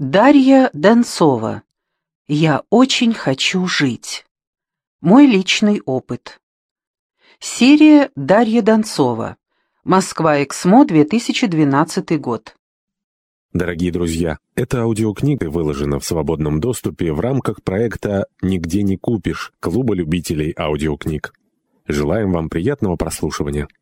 Дарья Донцова. «Я очень хочу жить». Мой личный опыт. Серия Дарья Донцова. Москва, Эксмо, 2012 год. Дорогие друзья, эта аудиокнига выложена в свободном доступе в рамках проекта «Нигде не купишь» Клуба любителей аудиокниг. Желаем вам приятного прослушивания.